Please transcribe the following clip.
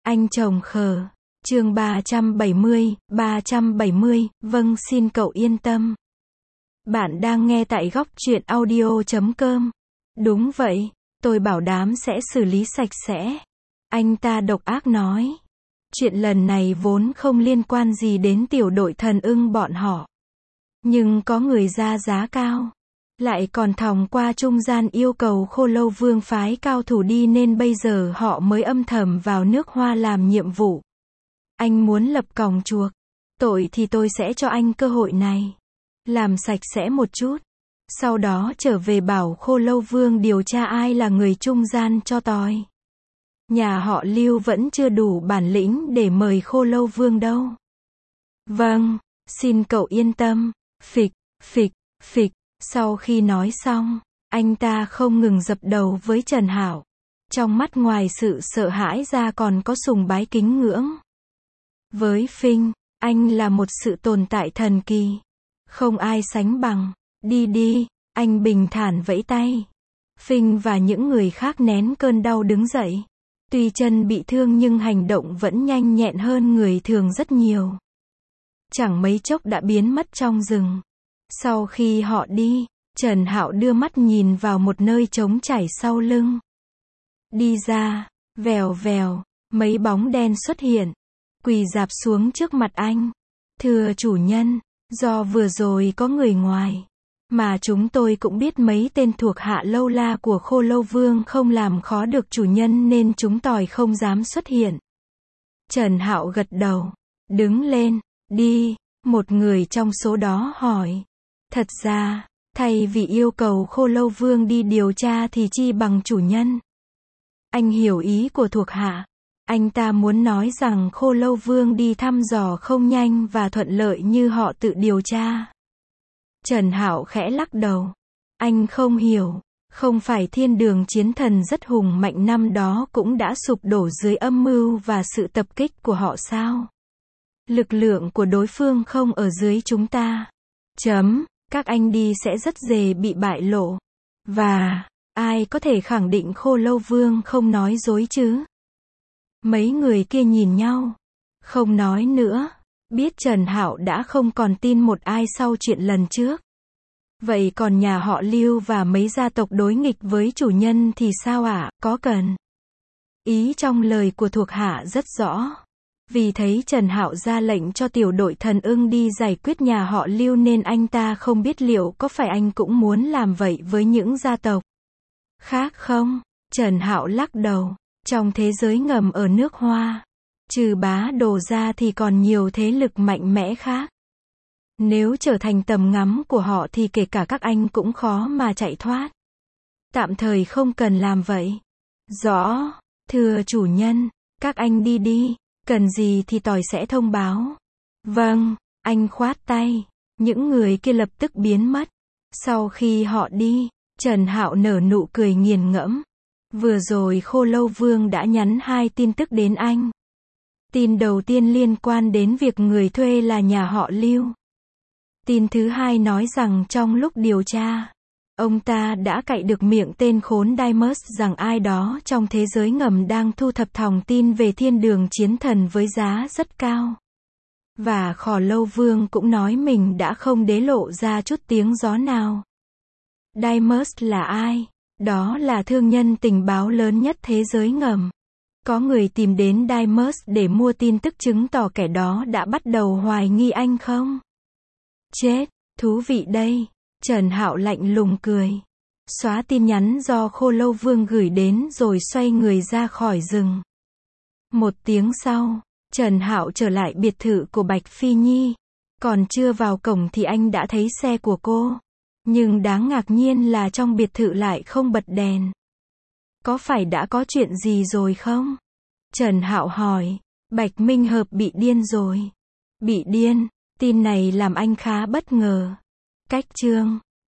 Anh chồng khờ. Chương 370, vâng xin cậu yên tâm. Bạn đang nghe tại góc truyện audio.com. Đúng vậy, tôi bảo đảm sẽ xử lý sạch sẽ. Anh ta độc ác nói. Chuyện lần này vốn không liên quan gì đến tiểu đội thần ưng bọn họ. Nhưng có người ra giá cao. Lại còn thòng qua trung gian yêu cầu Khô Lâu Vương phái cao thủ đi nên bây giờ họ mới âm thầm vào nước Hoa làm nhiệm vụ. Anh muốn lập còng chuộc. Tội thì tôi sẽ cho anh cơ hội này. Làm sạch sẽ một chút. Sau đó trở về bảo Khô Lâu Vương điều tra ai là người trung gian cho tòi. Nhà họ Lưu vẫn chưa đủ bản lĩnh để mời Khô Lâu Vương đâu. Vâng, xin cậu yên tâm. Phịch, phịch, phịch. Sau khi nói xong, anh ta không ngừng dập đầu với Trần Hạo. Trong mắt ngoài sự sợ hãi ra còn có sùng bái kính ngưỡng. Với Phinh, anh là một sự tồn tại thần kỳ. Không ai sánh bằng. Đi đi, anh bình thản vẫy tay. Phinh và những người khác nén cơn đau đứng dậy. Tuy chân bị thương nhưng hành động vẫn nhanh nhẹn hơn người thường rất nhiều. Chẳng mấy chốc đã biến mất trong rừng. Sau khi họ đi, Trần Hạo đưa mắt nhìn vào một nơi trống trải sau lưng. Đi ra, vèo vèo, mấy bóng đen xuất hiện, quỳ rạp xuống trước mặt anh. Thưa chủ nhân, do vừa rồi có người ngoài, mà chúng tôi cũng biết mấy tên thuộc hạ lâu la của Khô Lâu Vương không làm khó được chủ nhân nên chúng tôi không dám xuất hiện. Trần Hạo gật đầu, đứng lên, đi, một người trong số đó hỏi. Thật ra, thay vì yêu cầu Khô Lâu Vương đi điều tra thì chi bằng chủ nhân. Anh hiểu ý của thuộc hạ. Anh ta muốn nói rằng Khô Lâu Vương đi thăm dò không nhanh và thuận lợi như họ tự điều tra. Trần Hạo khẽ lắc đầu. Anh không hiểu, không phải thiên đường chiến thần rất hùng mạnh năm đó cũng đã sụp đổ dưới âm mưu và sự tập kích của họ sao? Lực lượng của đối phương không ở dưới chúng ta. Các anh đi sẽ rất dễ bị bại lộ. Và, ai có thể khẳng định Khô Lâu Vương không nói dối chứ? Mấy người kia nhìn nhau. Không nói nữa. Biết Trần Hạo đã không còn tin một ai sau chuyện lần trước. Vậy còn nhà họ Lưu và mấy gia tộc đối nghịch với chủ nhân thì sao ạ? Có cần? Ý trong lời của thuộc hạ rất rõ. Vì thấy Trần Hạo ra lệnh cho tiểu đội thần ưng đi giải quyết nhà họ Lưu nên anh ta không biết liệu có phải anh cũng muốn làm vậy với những gia tộc khác không? Trần Hạo lắc đầu. Trong thế giới ngầm ở nước Hoa, trừ Bá Đồ ra thì còn nhiều thế lực mạnh mẽ khác. Nếu trở thành tầm ngắm của họ thì kể cả các anh cũng khó mà chạy thoát. Tạm thời không cần làm vậy. Rõ, thưa chủ nhân, các anh đi đi. Cần gì thì tỏi sẽ thông báo. Vâng, anh khoát tay. Những người kia lập tức biến mất. Sau khi họ đi, Trần Hạo nở nụ cười nghiền ngẫm. Vừa rồi Khô Lâu Vương đã nhắn 2 tin tức đến anh. Tin đầu tiên liên quan đến việc người thuê là nhà họ Lưu. Tin thứ hai nói rằng trong lúc điều tra, ông ta đã cạy được miệng tên khốn Dimas rằng ai đó trong thế giới ngầm đang thu thập thòng tin về thiên đường chiến thần với giá rất cao. Và Khô Lâu Vương cũng nói mình đã không đế lộ ra chút tiếng gió nào. Dimas là ai? Đó là thương nhân tình báo lớn nhất thế giới ngầm. Có người tìm đến Dimas để mua tin tức chứng tỏ kẻ đó đã bắt đầu hoài nghi anh không? Chết, thú vị đây. Trần Hạo lạnh lùng cười. Xóa tin nhắn do Khô Lâu Vương gửi đến rồi xoay người ra khỏi rừng. Một tiếng sau, Trần Hạo trở lại biệt thự của Bạch Phi Nhi. Còn chưa vào cổng thì anh đã thấy xe của cô. Nhưng đáng ngạc nhiên là trong biệt thự lại không bật đèn. Có phải đã có chuyện gì rồi không? Trần Hạo hỏi. Bạch Minh Hợp bị điên rồi. Bị điên? Tin này làm anh khá bất ngờ. Cách chương